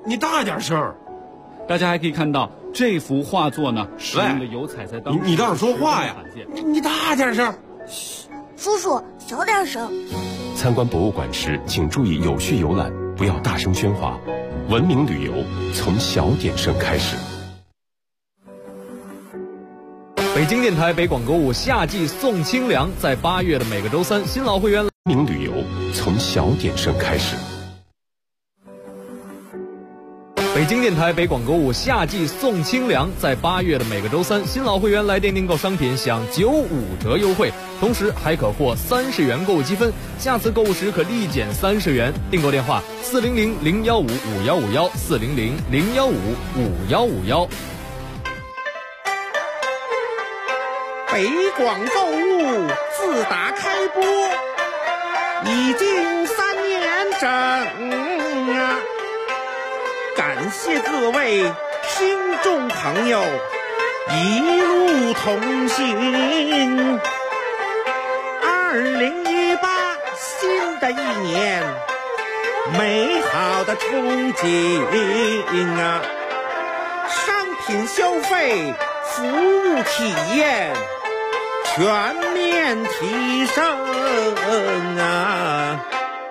你大点声。 大家还可以看到这幅画作呢，使用的油彩在当时你倒是说话呀！你大点声。 嘘，叔叔小点声。 参观博物馆时，请注意有序游览，不要大声喧哗。文明旅游从小点声开始。 北京电台北广购物夏季送清凉，在8月的每个周三，新老会员文明旅游从小点声开始。 北京电台北广购物夏季送清凉，在8月的每个周三，新老会员来电订购商品享95折优惠，同时还可获30元购物积分，下次购物时可立减30元。订购电话400-015-5151，400-015-5151。 北广购物自打开播已经3年整啊！感谢各位听众朋友一路同行。2018新的一年，美好的憧憬啊！商品消费、服务体验全面提升啊！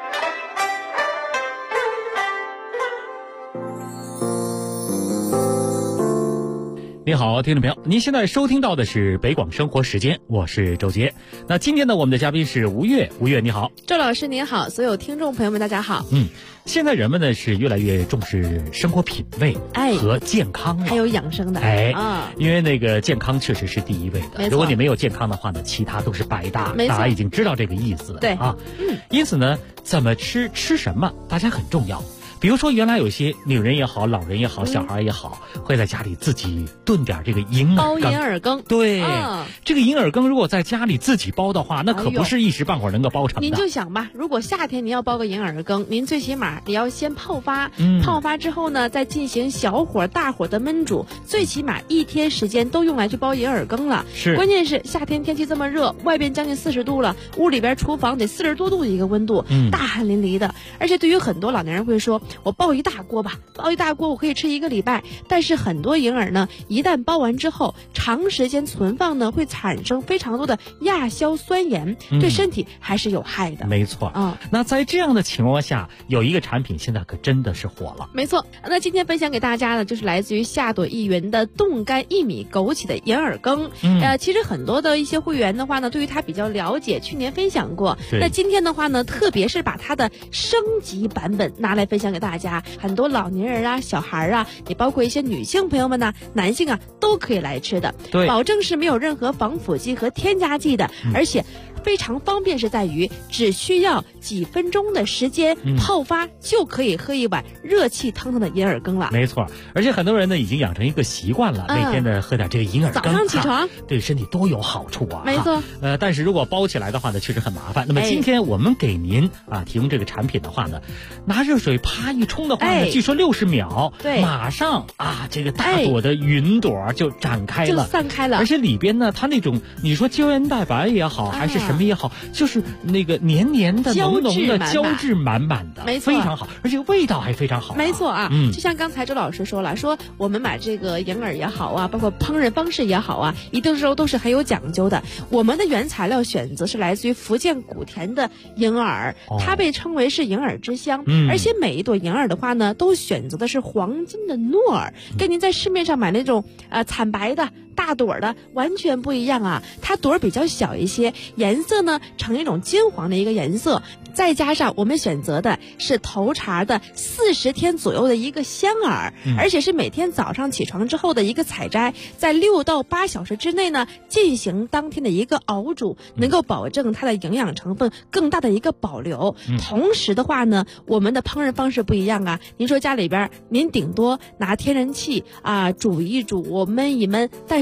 您好，听众朋友，您现在收听到的是北广生活时间，我是周杰。那今天呢，我们的嘉宾是吴越，吴越你好。 周老师您好，所有听众朋友们大家好。 现在人们呢是越来越重视生活品味和健康了， 还有养生的因为那个健康确实是第一位的，如果你没有健康的话呢，其他都是白搭，大家已经知道这个意思了。 对啊， 因此呢，怎么吃什么，大家很重要。比如说，原来有些女人也好，老人也好，小孩也好，会在家里自己炖点这个银耳羹。 包银耳羹， 对，这个银耳羹如果在家里自己包的话，那可不是一时半会儿能够包成的。 您就想吧，如果夏天您要包个银耳羹，您最起码你要先泡发，泡发之后呢，再进行小火、大火的焖煮，最起码1天时间都用来去包银耳羹了。 是， 关键是夏天天气这么热，外边将近40度了，屋里边厨房得40多度的一个温度，大汗淋漓的。而且对于很多老年人会说，我包一大锅吧，包一大锅我可以吃1个礼拜。但是很多银耳呢，一旦包完之后，长时间存放呢，会产生非常多的亚硝酸盐，对身体还是有害的。 没错那在这样的情况下，有一个产品现在可真的是火了。 没错，那今天分享给大家呢，就是来自于夏朵一元的冻干薏米枸杞的银耳羹。其实很多的一些会员的话呢，对于它比较了解，去年分享过。那今天的话呢，特别是把它的升级版本拿来分享给大家。很多老年人啊、小孩啊，也包括一些女性朋友们呢、男性啊，都可以来吃的。 对， 保证是没有任何防腐剂和添加剂的，而且非常方便，是在于只需要几分钟的时间泡发就可以喝一碗热气腾腾的银耳羹了。 没错，而且很多人呢已经养成一个习惯了，每天呢喝点这个银耳羹， 早上起床对身体都有好处啊。 没错， 但是如果包起来的话呢，确实很麻烦。那么今天我们给您提供这个产品的话呢，拿热水啪一冲的话呢，据说60秒， 对， 马上这个大朵的云朵就展开了， 就散开了。 而且里边呢，它那种你说胶原蛋白也好，还是什么也好，就是那个黏黏的、浓浓的、胶质满满的， 没错， 非常好，而且味道还非常好。 没错就像刚才周老师说了，说我们买这个银耳也好啊，包括烹饪方式也好啊，一定时候都是很有讲究的。我们的原材料选择是来自于福建莆田的银耳，它被称为是银耳之乡，而且每一朵银耳的话呢，都选择的是黄金的糯耳，跟您在市面上买那种惨白的大朵的完全不一样啊。它朵儿比较小一些，颜色呢呈一种金黄的一个颜色，再加上我们选择的是头茬的40天左右的一个香耳，而且是每天早上起床之后的一个采摘，在6到8小时之内呢进行当天的一个熬煮，能够保证它的营养成分更大的一个保留。同时的话呢，我们的烹饪方式不一样啊。您说家里边您顶多拿天然气煮一煮，焖一焖，但是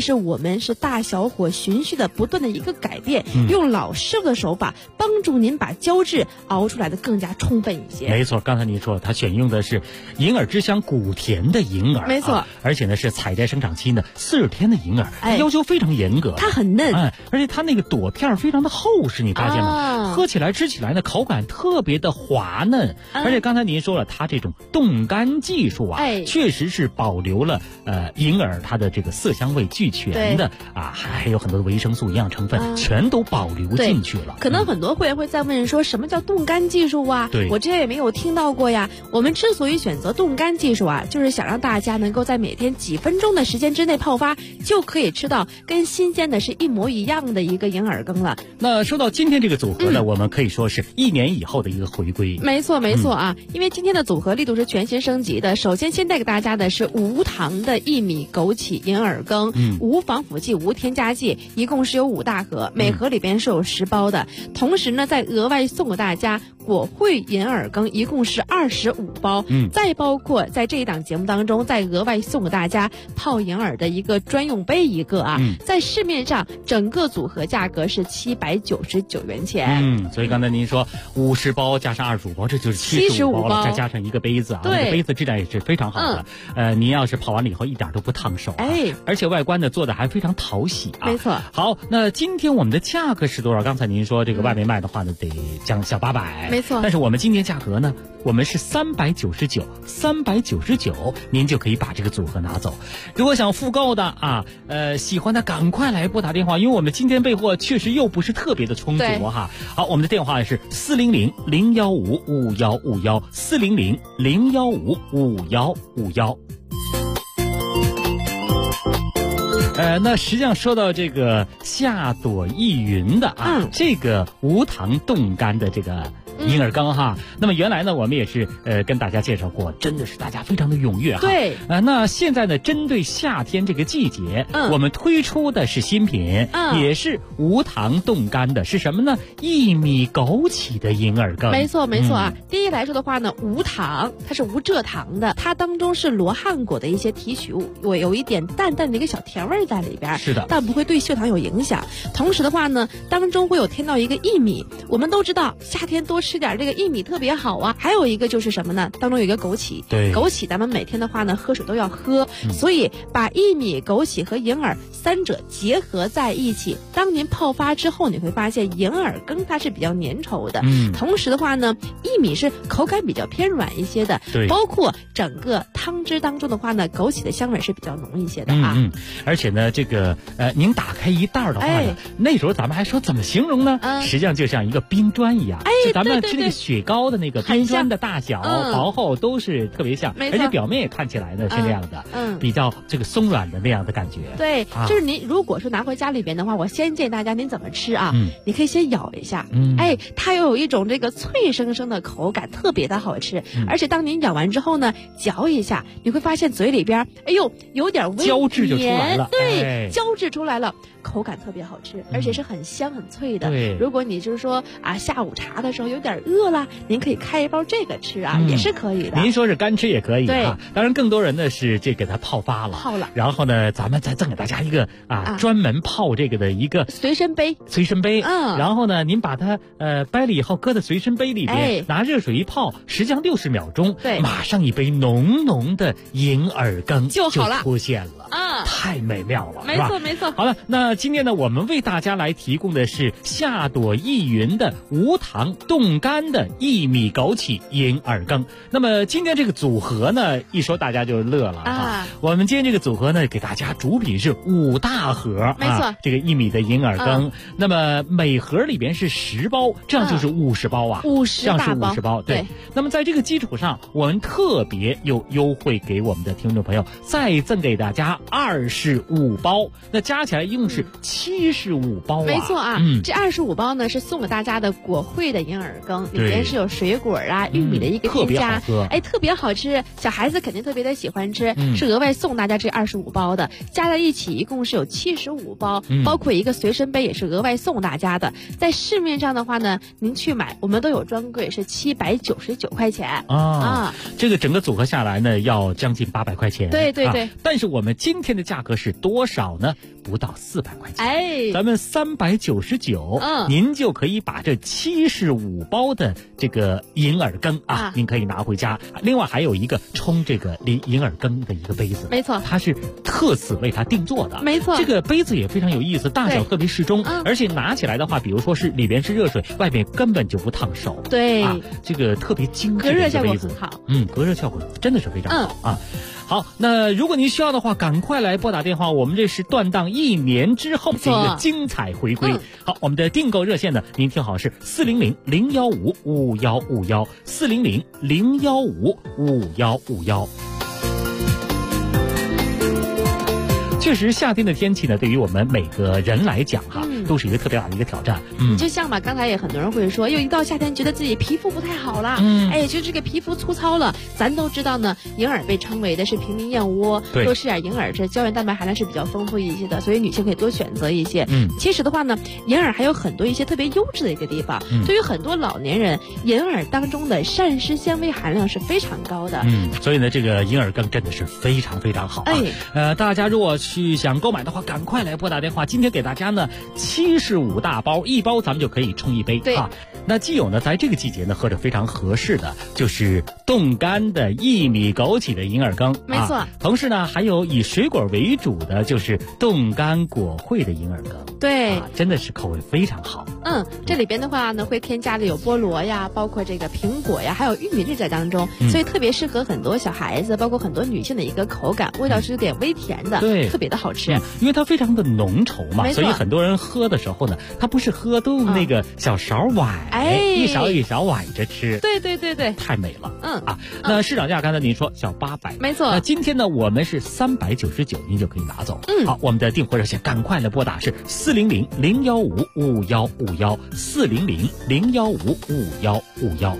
是我们是大小火循序的不断的一个改变，用老师傅的手法帮助您把胶质熬出来的更加充分一些。 没错，刚才您说他选用的是银耳之乡古田的银耳， 没错， 而且呢是采摘生长期呢40天的银耳，要求非常严格， 它很嫩， 而且它那个朵片非常的厚实，你发现吗？喝起来吃起来呢口感特别的滑嫩，而且刚才您说了，它这种冻干技术确实是保留了银耳它的这个色香味俱全的还有很多的维生素营养成分全都保留进去了。 可能很多会员会在问说，什么叫冻干技术啊？ 对， 我之前也没有听到过呀。我们之所以选择冻干技术就是想让大家能够在每天几分钟的时间之内泡发，就可以吃到跟新鲜的是一模一样的一个银耳羹了。 那说到今天这个组合呢，我们可以说是1年以后的一个回归。 没错因为今天的组合力度是全新升级的。首先先带给大家的是无糖的薏米枸杞银耳羹，无防腐剂无添加剂，一共是有5大盒，每盒里边是有10包的。同时呢，再额外送给大家果汇银耳羹，一共是25包，再包括在这一档节目当中再额外送给大家泡银耳的一个专用杯一个在市面上整个组合价格是799元钱。 所以刚才您说50包加上25包，这就是75包了，再加上一个杯子那个杯子质量也是非常好的。您要是泡完了以后一点都不烫手而且外观呢做的还非常讨喜没错。 好，那今天我们的价格是多少？刚才您说这个外面卖的话呢得降小800， 没错。 但是我们今天价格呢，我们是399，您就可以把这个组合拿走。如果想复购的喜欢的赶快来拨打电话，因为我们今天备货确实又不是特别的充足好，我们的电话是400-015-5151，400-015-5151。那实际上说到这个夏朵意云的这个无糖冻干的这个银耳羹那么原来呢我们也是跟大家介绍过，真的是大家非常的踊跃对那现在呢针对夏天这个季节我们推出的是新品也是无糖冻干的，是什么呢？薏米枸杞的银耳羹。 没错第一来说的话呢，无糖，它是无蔗糖的，它当中是罗汉果的一些提取物，有一点淡淡的一个小甜味在里边， 是的， 但不会对血糖有影响。同时的话呢，当中会有添到一个薏米，我们都知道夏天多吃点这个薏米特别好还有一个就是什么呢？当中有一个枸杞， 对， 枸杞咱们每天的话呢喝水都要喝，所以把薏米、枸杞和银耳3者结合在一起，当您泡发之后，你会发现银耳羹它是比较粘稠的，同时的话呢，薏米是口感比较偏软一些的， 对， 包括整个汤汁当中的话呢，枸杞的香味是比较浓一些的而且呢，这个您打开一袋的话呢，那时候咱们还说怎么形容呢？实际上就像一个冰砖一样，就咱们吃那个雪糕的那个冰砖的大小、薄厚都是特别像，而且表面也看起来呢是那样的，比较这个松软的那样的感觉。 对，就是您如果说拿回家里边的话，我先建议大家您怎么吃你可以先咬一下，它又有一种这个脆生生的口感，特别的好吃。而且当您咬完之后呢，嚼一下，你会发现嘴里边，有点微胶质就出来了， 对，胶质出来了。口感特别好吃，而且是很香很脆的。 对， 如果你就是说下午茶的时候有点饿了，您可以开一包这个吃也是可以的。 您说是干吃也可以对当然更多人呢是这给它泡发了，然后呢咱们再赠给大家一个专门泡这个的一个随身杯， 然后呢您把它掰了以后搁在随身杯里边，拿热水一泡，实际上60秒钟， 对， 马上一杯浓浓的银耳羹就好了， 出现了太美妙了， 没错。 好了，那今天呢我们为大家来提供的是夏朵意云的无糖冻干的薏米枸杞银耳羹。那么今天这个组合呢一说大家就乐了我们今天这个组合呢给大家主品是5大盒， 没错这个薏米的银耳羹那么每盒里边是10包，这样就是50包 50 这样是50包对。那么在这个基础上，我们特别又优惠给我们的听众朋友，再赠给大家25包，那加起来一共是75包没错这25包呢是送给大家的果汇的银耳羹，里边是有水果玉米的一个添加，特别好吃，小孩子肯定特别的喜欢吃，是额外送大家这25包的，加在一起一共是有75包，包括一个随身杯也是额外送大家的。在市面上的话呢，您去买我们都有专柜，是799块钱这个整个组合下来呢要将近800块钱， 对， 但是我们今天天的价格是多少呢？不到400块钱。 哎， 咱们399，您就可以把这75包的这个银耳羹啊，您可以拿回家。另外还有一个冲这个银耳羹的一个杯子， 没错， 它是特此为它定做的。 没错， 这个杯子也非常有意思，大小特别适中，而且拿起来的话，比如说是里边是热水，外面根本就不烫手。 对， 这个特别精致的一个杯子，隔热效果很好。 隔热效果真的是非常好啊。好，那如果您需要的话，赶快来拨打电话，我们这是断档1年之后这个精彩回归。好，我们的订购热线呢，您听好是400-015-5151，400-015-5151。确实，夏天的天气呢，对于我们每个人来讲都是一个特别大的一个挑战。 就像吧，刚才也很多人会说，又一到夏天，觉得自己皮肤不太好了，就这个皮肤粗糙了。咱都知道呢，银耳被称为的是平民燕窝，多吃点银耳，这胶原蛋白含量是比较丰富一些的，所以女性可以多选择一些。其实的话呢，银耳还有很多一些特别优质的一个地方。对于很多老年人，银耳当中的膳食纤维含量是非常高的。 所以呢，这个银耳羹真的是非常非常好啊。大家如果想购买的话，赶快来拨打电话。今天给大家呢75大包，1包咱们就可以冲1杯啊。那既有呢，在这个季节呢喝着非常合适的，就是冻干的薏米枸杞的银耳羹， 没错。 同时呢，还有以水果为主的，就是冻干果荟的银耳羹， 对， 真的是口味非常好。 这里边的话呢，会添加的有菠萝呀，包括这个苹果呀，还有玉米粒在当中，所以特别适合很多小孩子，包括很多女性的一个口感，味道是有点微甜的， 对， 特别的好吃。 因为它非常的浓稠嘛，所以很多人喝的时候呢，它不是喝，都用那个小勺崴，一勺一勺崴着吃。 对对对对， 太美了。那市场价刚才您说小800， 没错。 那今天呢，我们是399，您就可以拿走。好，我们的订货热线赶快来拨打是400-015-5151，400-015-5151。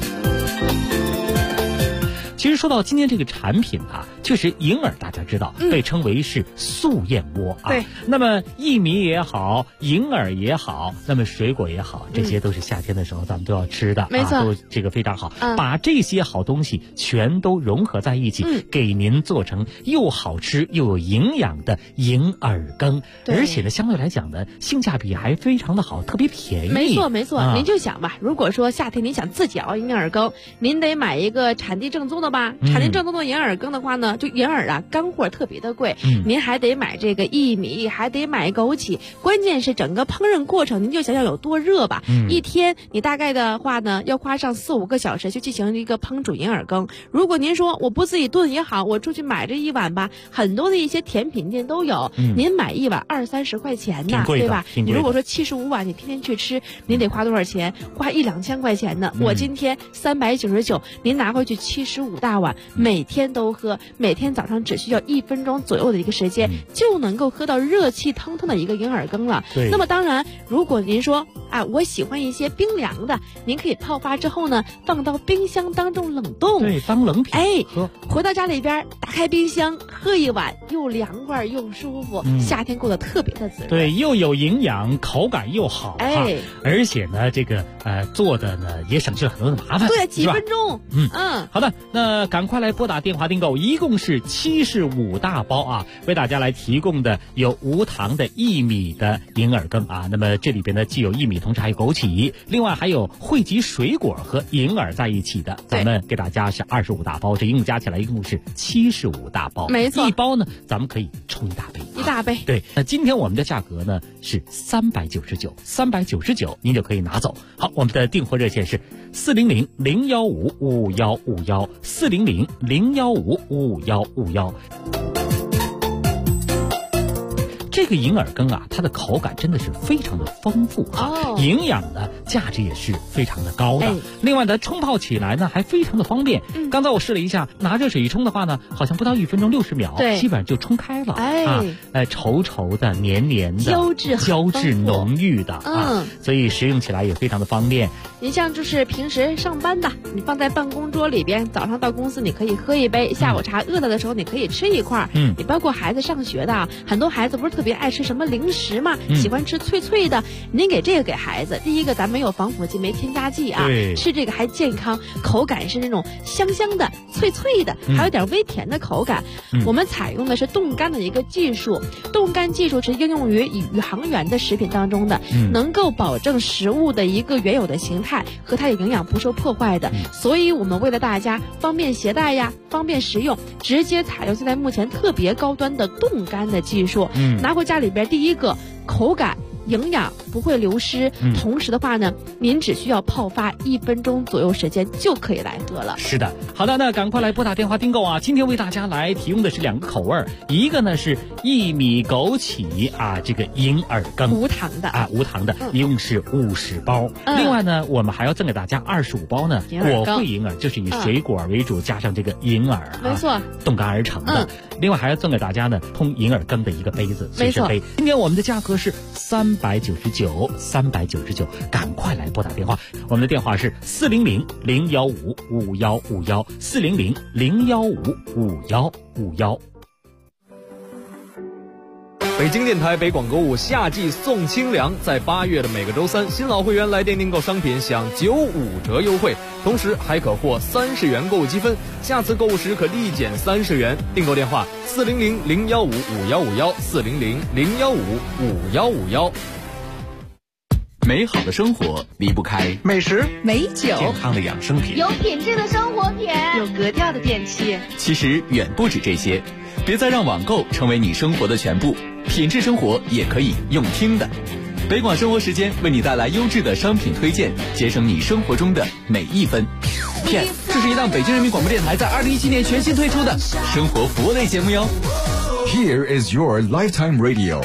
其实说到今天这个产品啊，确实银耳大家知道被称为是素燕窝啊。 对。 那么薏米也好，银耳也好，那么水果也好，这些都是夏天的时候咱们都要吃的， 没错， 都这个非常好。把这些好东西全都融合在一起，给您做成又好吃又有营养的银耳羹，而且呢，相对来讲呢，性价比还非常的好，特别便宜。 没错没错。您就想吧，如果说夏天您想自己熬银耳羹，您得买一个产地正宗的吧，产地正宗的银耳羹的话呢，就银耳啊，干货特别的贵，您还得买这个薏米，还得买枸杞，关键是整个烹饪过程，您就想想有多热吧。一天你大概的话呢，要花上4-5个小时去进行一个烹煮银耳羹。如果您说我不自己炖也好，我出去买这一碗吧，很多的一些甜品店都有，您买一碗20-30块钱呢，对吧？你如果说75碗，你天天去吃，您得花多少钱？花1-2千块钱呢。我今天399，您拿回去75大碗，每天都喝，每天早上只需要1分钟左右的一个时间，就能够喝到热气腾腾的一个银耳羹了。那么当然，如果您说我喜欢一些冰凉的，您可以泡发之后呢，放到冰箱当中冷冻， 对，当冷品喝。 回到家里边打开冰箱喝一碗，又凉快又舒服，夏天过得特别的滋润。 对，又有营养，口感又好，而且呢，这个做的呢也省去了很多的麻烦， 对，几分钟。 好的，那赶快来拨打电话订购，一共是75大包啊，为大家来提供的有无糖的薏米的银耳羹啊。那么这里边呢，既有薏米，同时还有枸杞，另外还有汇集水果和银耳在一起的。咱们给大家是25大包，这一共加起来一共是75大包， 没错。 一包呢，咱们可以冲1大杯， 一大杯。 对，那今天我们的价格呢是399，您就可以拿走。好，我们的订货热线是400-015-5151，400-015-5151。这个银耳羹啊，它的口感真的是非常的丰富营养的价值也是非常的高的。另外呢，冲泡起来呢还非常的方便。刚才我试了一下，拿热水一冲的话呢，好像不到1分钟60秒，基本上就冲开了。稠稠的、黏黏的、胶质浓郁的所以食用起来也非常的方便。 你像就是平时上班的，你放在办公桌里边，早上到公司你可以喝一杯，下午茶饿了的时候你可以吃一块。你包括孩子上学的，很多孩子不是特别爱吃什么零食嘛，喜欢吃脆脆的，您给这个给孩子，第一个咱没有防腐剂，没添加剂啊，吃这个还健康，口感是那种香香的、 脆脆的，还有点微甜的口感。我们采用的是冻干的一个技术，冻干技术是应用于宇航员的食品当中的，能够保证食物的一个原有的形态和它的营养不受破坏的。所以我们为了大家方便携带呀，方便食用，直接采用现在目前特别高端的冻干的技术。拿回家里边，第一个口感营养不会流失，同时的话呢，您只需要泡发1分钟左右时间就可以来喝了。 是的，好的，那赶快来拨打电话订购啊！今天为大家来提供的是2个口味，一个呢是薏米枸杞这个银耳羹， 无糖的无糖的，一共是50包。另外呢，我们还要赠给大家25包呢果惠银耳，就是以水果为主，加上这个银耳没错， 冻干而成的。另外还要赠给大家呢通银耳羹的一个杯子，随身杯。今天我们的价格是399，赶快来拨打电话，我们的电话是400-015-5151，400-015-5151。 北京电台北广购物夏季送清凉，在8月的每个周三，新老会员来电订购商品享95折优惠，同时还可获30元购物积分，下次购物时可立减30元。订购电话400-015-5151，400-015-5151。 美好的生活离不开美食、 美酒、 健康的养生品、 有品质的生活品、 有格调的电器。 其实远不止这些，别再让网购成为你生活的全部，品质生活也可以用听的。北广生活时间为你带来优质的商品推荐，节省你生活中的每一分。Yes， 这是一档北京人民广播电台在2017年全新推出的生活服务类节目哟。 Here is your lifetime radio。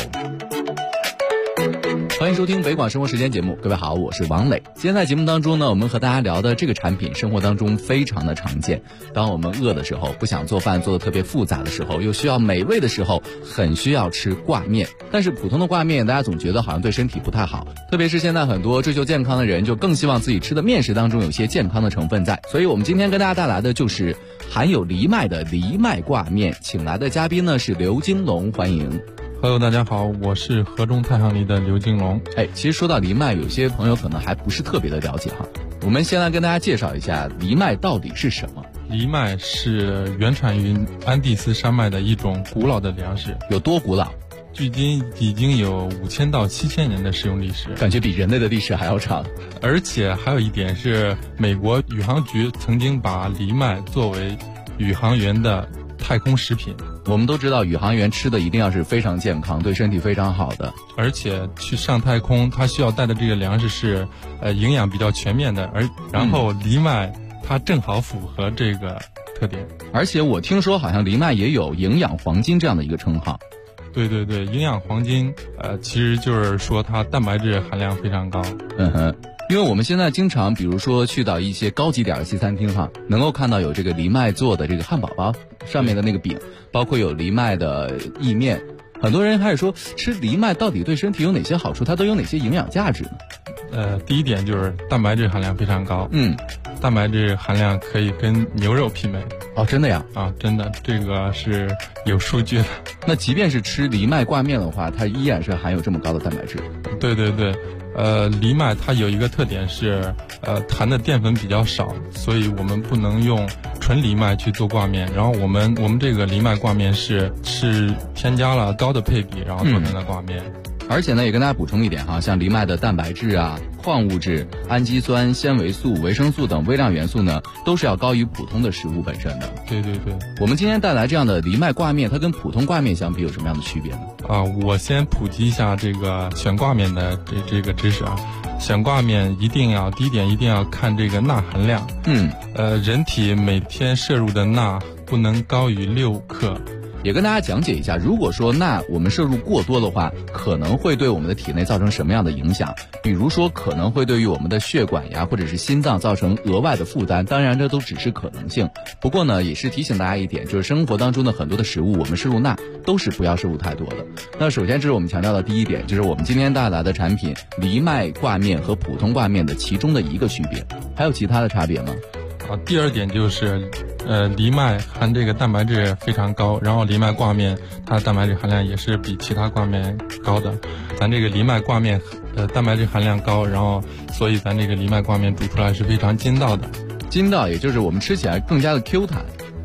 欢迎收听北广生活时间节目，各位好，我是王磊。今天在节目当中呢，我们和大家聊的这个产品，生活当中非常的常见。当我们饿的时候，不想做饭做得特别复杂的时候，又需要美味的时候，很需要吃挂面。但是普通的挂面，大家总觉得好像对身体不太好，特别是现在很多追求健康的人，就更希望自己吃的面食当中有些健康的成分在。所以我们今天跟大家带来的就是含有藜麦的藜麦挂面，请来的嘉宾呢是刘金龙，欢迎。 Hello， 大家好，我是河中太行梨的刘金龙。 其实说到藜麦，有些朋友可能还不是特别的了解哈。我们先来跟大家介绍一下藜麦到底是什么。 藜麦是原产于安第斯山脉的一种古老的粮食。 有多古老？ 距今已经有5000到7000年的使用历史， 感觉比人类的历史还要长。 而且还有一点是，美国宇航局曾经把藜麦作为宇航员的太空食品。 我们都知道宇航员吃的一定要是非常健康，对身体非常好的， 而且去上太空他需要带的这个粮食是营养比较全面的，然后藜麦它正好符合这个特点。 而且我听说好像藜麦也有营养黄金这样的一个称号。 对对对，营养黄金其实就是说它蛋白质含量非常高。 因为我们现在经常比如说去到一些高级点的西餐厅哈，能够看到有这个藜麦做的这个汉堡包，上面的那个饼，包括有藜麦的意面。很多人开始说吃藜麦到底对身体有哪些好处，它都有哪些营养价值呢？ 第一点就是蛋白质含量非常高。蛋白质含量可以跟牛肉媲美。 哦，真的呀？ 啊，真的，这个是有数据的。 那即便是吃藜麦挂面的话，它依然是含有这么高的蛋白质。 对对对。藜麦它有一个特点是，含的淀粉比较少，所以我们不能用纯藜麦去做挂面。然后我们这个藜麦挂面是添加了高的配比，然后做成的挂面。 而且呢，也跟大家补充一点哈，像藜麦的蛋白质啊、矿物质、氨基酸、纤维素、维生素等微量元素呢，都是要高于普通的食物本身的。 对对对。 我们今天带来这样的藜麦挂面，它跟普通挂面相比有什么样的区别呢？ 我先普及一下这个选挂面的这个知识啊。选挂面第一点一定要看这个钠含量。人体每天摄入的钠不能高于6克。 也跟大家讲解一下，如果说钠我们摄入过多的话，可能会对我们的体内造成什么样的影响？比如说可能会对于我们的血管呀或者是心脏造成额外的负担，当然这都只是可能性。不过呢，也是提醒大家一点，就是生活当中的很多的食物我们摄入钠都是不要摄入太多的。那首先这是我们强调的第一点，就是我们今天带来的产品藜麦挂面和普通挂面的其中的一个区别。还有其他的差别吗？ 第二点就是藜麦含这个蛋白质非常高，然后藜麦挂面它的蛋白质含量也是比其他挂面高的。咱这个藜麦挂面蛋白质含量高，然后所以咱这个藜麦挂面煮出来是非常筋道的。 筋道也就是我们吃起来更加的 Q 弹。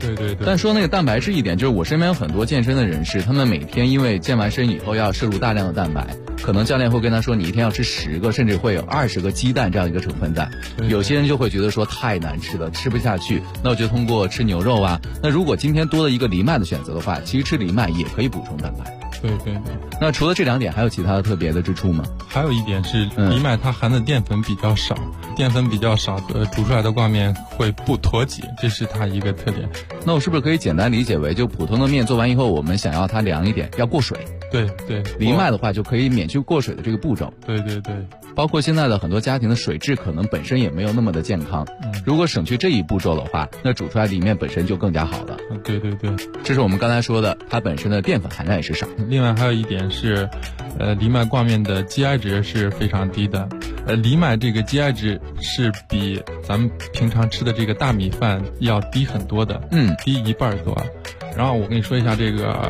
对对对。 但说那个蛋白质一点，就是我身边有很多健身的人士，他们每天因为健完身以后要摄入大量的蛋白，可能教练会跟他说你一天要吃10个，甚至会有20个鸡蛋这样一个成分在。有些人就会觉得说太难吃了，吃不下去，那我就通过吃牛肉啊。那如果今天多了一个藜麦的选择的话，其实吃藜麦也可以补充蛋白。 对对对。 那除了这2点，还有其他的特别的之处吗？ 还有一点是藜麦它含的淀粉比较少，淀粉比较少煮出来的挂面会不脱节，这是它一个特点。 那我是不是可以简单理解为，就普通的面做完以后，我们想要它凉一点，要过水？ 对对。 藜麦的话就可以免去过水的这个步骤。 对对对。 包括现在的很多家庭的水质可能本身也没有那么的健康，如果省去这一步骤的话，那煮出来的面本身就更加好了。 对对对。 这是我们刚才说的，它本身的淀粉含量也是少。 另外还有一点是，藜麦挂面的 GI 值是非常低的。藜麦这个 GI 值是比咱们平常吃的这个大米饭要低很多的，低1半多。然后我跟你说一下这个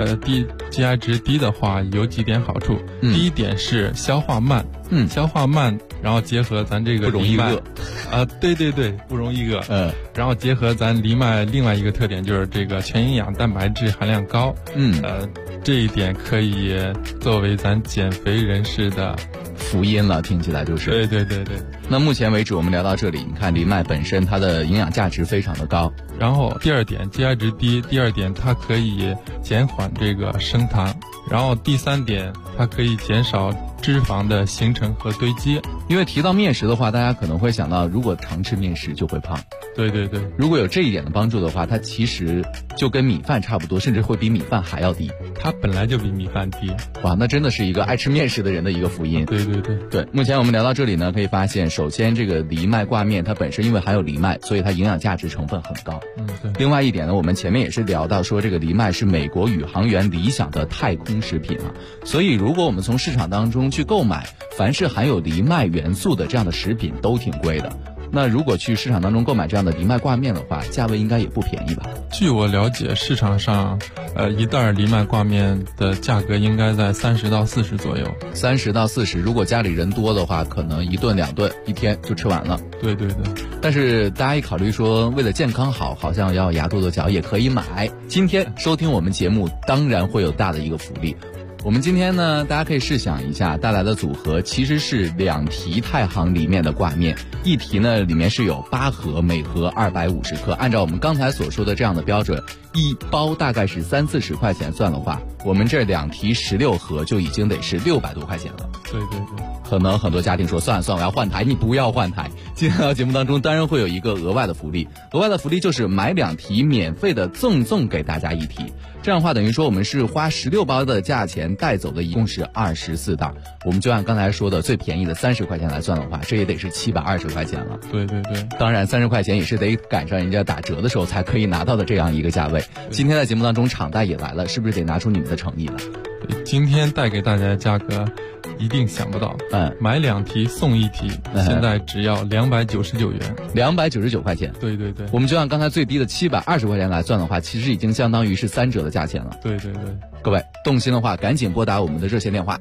GI 值低的话有几点好处。第一点是消化慢，消化慢，然后结合咱这个不容易饿对对对，不容易饿。然后结合咱藜麦另外一个特点就是这个全营养蛋白质含量高。这一点可以作为咱减肥人士的福音了，听起来就是。 对对对对。 那目前为止我们聊到这里，你看藜麦本身它的营养价值非常的高。 然后第2点 GI 值低，第2点它可以减缓这个升糖，然后第3点它可以减少脂肪的形成和堆积。 因为提到面食的话，大家可能会想到如果常吃面食就会胖。 对对对。 如果有这一点的帮助的话，它其实就跟米饭差不多，甚至会比米饭还要低。 它本来就比米饭低。 哇，那真的是一个爱吃面食的人的一个福音。 对对对对。目前我们聊到这里呢，可以发现首先这个藜麦挂面它本身因为含有藜麦，所以它营养价值成分很高。 对。 另外一点呢，我们前面也是聊到说这个藜麦是美国宇航员理想的太空食品啊，所以如果我们从市场当中去购买凡是含有藜麦元素的这样的食品都挺贵的。那如果去市场当中购买这样的藜麦挂面的话，价位应该也不便宜吧？ 据我了解，市场上一袋藜麦挂面的价格应该在30到40左右。 30到40，如果家里人多的话，可能1顿2顿一天就吃完了。 对对对。 但是大家一考虑说为了健康好，好像要牙跺跺脚也可以买。今天收听我们节目当然会有大的一个福利。我们今天呢，大家可以试想一下，带来的组合其实是2提太行里面的挂面，1提呢里面是有8盒，每盒250克。按照我们刚才所说的这样的标准，一包大概是30-40块钱算的话，我们这2提16盒就已经得是600多块钱了。 对对对。 可能很多家庭说算了算了，我要换台，你不要换台。今天到节目当中当然会有一个额外的福利，额外的福利就是买2提免费的赠给大家1提。这样的话等于说我们是花16包的价钱带走的一共是24袋，我们就按刚才说的最便宜的30块钱来算的话，这也得是720块钱了。 对对对。 当然30块钱也是得赶上人家打折的时候才可以拿到的这样一个价位。今天在节目当中厂代也来了，是不是得拿出你们的诚意了？ 今天带给大家的价格一定想不到，买2提送1提，现在只要299元，299 块钱。 对对对。 我们就按刚才最低的720块钱来算的话，其实已经相当于是3折的价钱了。 对对对。 各位动心的话，赶紧拨打我们的热线电话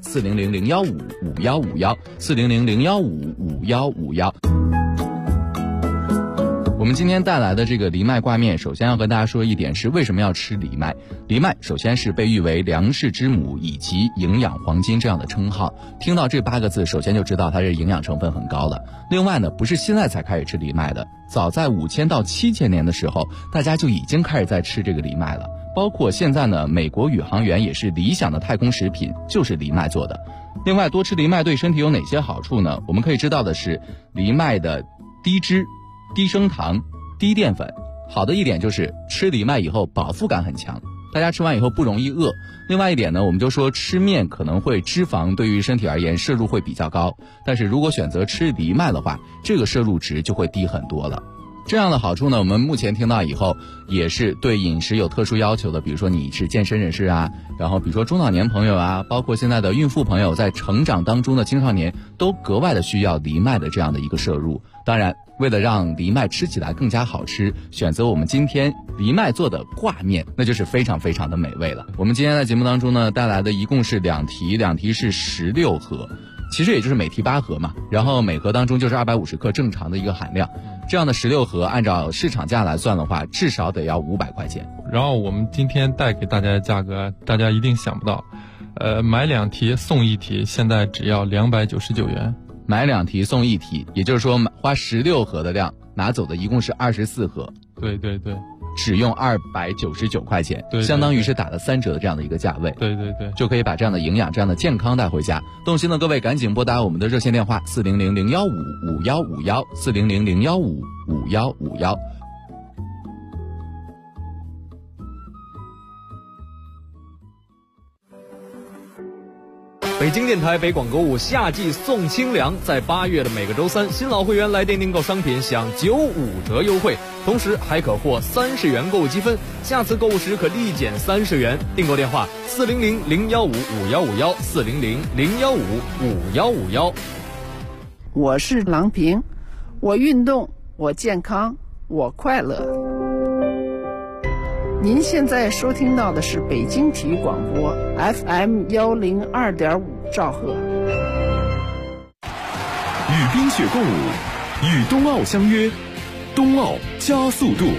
400-015-5151，400-015-5151。我们今天带来的这个藜麦挂面，首先要跟大家说一点是为什么要吃藜麦。藜麦首先是被誉为粮食之母以及营养黄金这样的称号，听到这8个字首先就知道它是营养成分很高了。另外呢，不是现在才开始吃藜麦的，早在5000到7000年的时候，大家就已经开始在吃这个藜麦了。包括现在呢，美国宇航员也是理想的太空食品，就是藜麦做的。另外，多吃藜麦对身体有哪些好处呢？我们可以知道的是，藜麦的低脂、低升糖、低淀粉，好的一点就是吃藜麦以后饱腹感很强，大家吃完以后不容易饿。另外一点呢，我们就说吃面可能会脂肪对于身体而言摄入会比较高，但是如果选择吃藜麦的话，这个摄入值就会低很多了。这样的好处呢，我们目前听到以后也是对饮食有特殊要求的，比如说你是健身人士啊，然后比如说中老年朋友啊，包括现在的孕妇朋友，在成长当中的青少年都格外的需要藜麦的这样的一个摄入。当然为了让藜麦吃起来更加好吃，选择我们今天藜麦做的挂面，那就是非常非常的美味了。我们今天在节目当中呢带来的一共是2提是16盒，其实也就是每提8盒嘛，然后每盒当中就是250克正常的一个含量。 这样的16盒按照市场价来算的话，至少得要500块钱。 然后我们今天带给大家的价格，大家一定想不到，买2题送1题，现在只要299元。 买2题送1题，也就是说花16盒的量，拿走的一共是24盒。 对对对。 只用299块钱， 对， 相当于是打了3折的这样的一个价位， 对对对， 就可以把这样的营养、这样的健康带回家。动心的各位，赶紧拨打我们的热线电话400-015-5151，400-015-5151。北京电台北广购物夏季送清凉，在8月的每个周三，新老会员来电订购商品享95折优惠，同时还可获30元购物积分，下次购物时可立减30元。订购电话400-015-5151，400-015-5151。 我是郎平，我运动，我健康，我快乐。您现在收听到的是北京体育广播 FM 102.5兆赫。 与冰雪共舞，与冬奥相约，冬奥加速度。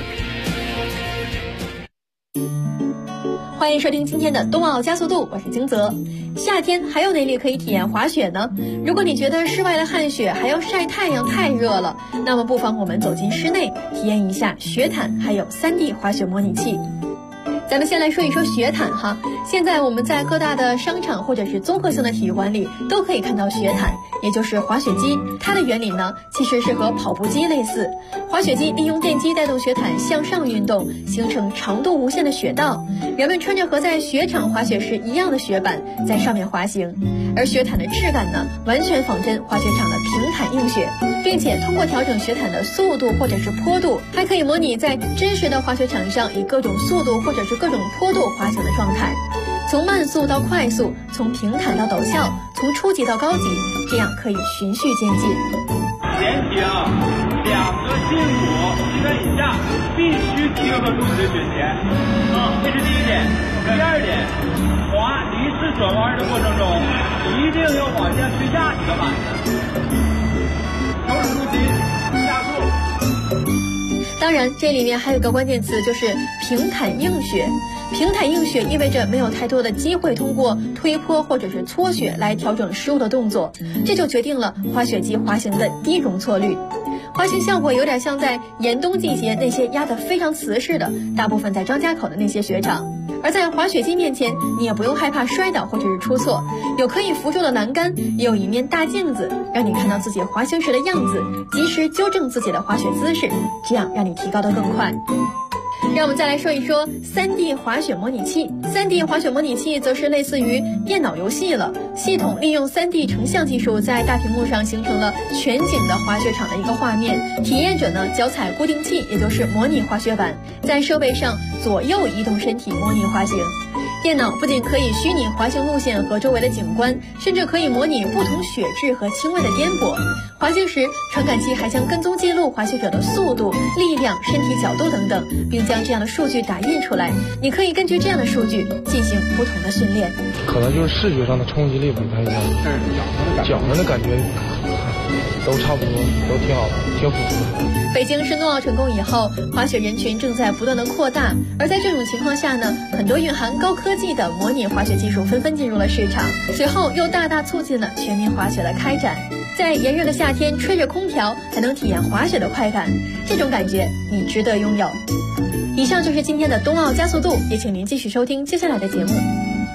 欢迎收听今天的冬奥加速度，我是金泽。夏天还有哪里可以体验滑雪呢？如果你觉得室外的汗雪还要晒太阳太热了，那么不妨我们走进室内，体验一下雪毯还有3D 滑雪模拟器。咱们先来说一说雪毯哈，现在我们在各大的商场或者是综合性的体育馆里都可以看到雪毯，也就是滑雪机。它的原理呢，其实是和跑步机类似。滑雪机利用电机带动雪毯向上运动，形成长度无限的雪道。人们穿着和在雪场滑雪时一样的雪板，在上面滑行。而雪毯的质感呢，完全仿真滑雪场的平坦硬雪，并且通过调整雪毯的速度或者是坡度，还可以模拟在真实的滑雪场上以各种速度或者是各种坡度滑行的状态，从慢速到快速，从平坦到陡峭，从初级到高级，这样可以循序渐进。 前提啊，2个胫骨膝盖以下必须贴合住你的雪鞋啊，这是第一点。第二点，滑离式转弯的过程中，一定要往下去压你的板子，调整重心，加速。 当然，这里面还有个关键词，就是平坦硬雪。平坦硬雪意味着没有太多的机会通过推坡或者是搓雪来调整失误的动作，这就决定了滑雪机滑行的低容错率。滑行效果有点像在严冬季节那些压得非常瓷实的，大部分在张家口的那些雪场。而在滑雪机面前，你也不用害怕摔倒或者是出错，有可以扶住的栏杆，也有一面大镜子，让你看到自己滑行时的样子，及时纠正自己的滑雪姿势，这样让你提高得更快。让我们再来说一说 3D 滑雪模拟器。3D 滑雪模拟器则是类似于电脑游戏了，系统利用 3D 成像技术，在大屏幕上形成了全景的滑雪场的一个画面。体验者呢，脚踩固定器，也就是模拟滑雪板，在设备上左右移动身体模拟滑行。电脑不仅可以虚拟滑行路线和周围的景观，甚至可以模拟不同雪质和轻微的颠簸。滑行时，传感器还将跟踪记录滑雪者的速度、力量、身体角度等等，并将这样的数据打印出来。你可以根据这样的数据进行不同的训练。 可能就是视觉上的冲击力不太一样，脚上的感觉都差不多，都挺好的，挺符合的。 北京申冬奥成功以后，滑雪人群正在不断的扩大，而在这种情况下呢，很多蕴含高科技的模拟滑雪技术纷纷进入了市场，随后又大大促进了全民滑雪的开展。在炎热的夏天吹着空调还能体验滑雪的快感，这种感觉你值得拥有。以上就是今天的冬奥加速度，也请您继续收听接下来的节目。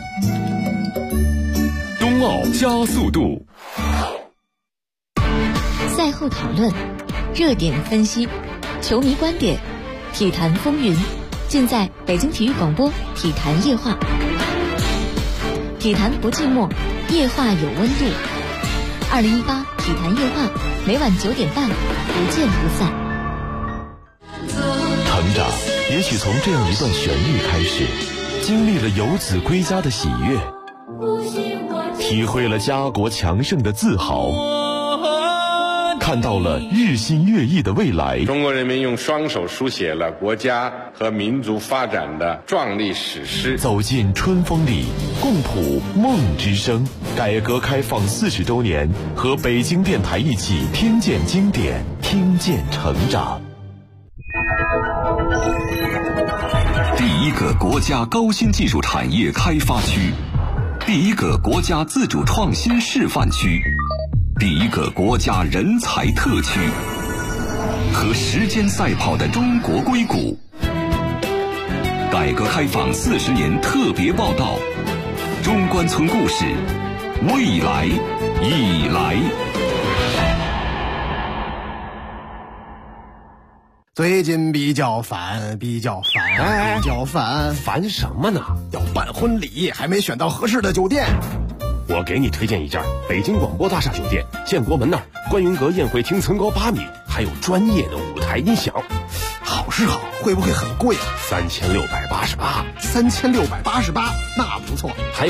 冬奥加速度， 赛后讨论，热点分析，球迷观点，体坛风云，尽在北京体育广播体坛夜话。体坛不寂寞，夜话有温度。2018体坛夜话，每晚9点半，不见不散。 成长也许从这样一段旋律开始，经历了游子归家的喜悦，体会了家国强盛的自豪， 看到了日新月异的未来。 中国人民用双手书写了国家和民族发展的壮丽史诗。 走进春风里，共谱梦之声。改革开放40周年，和北京电台一起听见经典，听见成长。 第一个国家高新技术产业开发区，第一个国家自主创新示范区，第一个国家人才特区，和时间赛跑的中国硅谷。改革开放40年特别报道，中关村故事，未来已来。 最近比较烦， 烦什么呢？ 要办婚礼，还没选到合适的酒店。 我给你推荐一家北京广播大厦酒店，建国门那儿，观云阁宴会厅层高8米，还有专业的舞台音响。 好是好，会不会很贵啊 ？3688， 那不错。 还有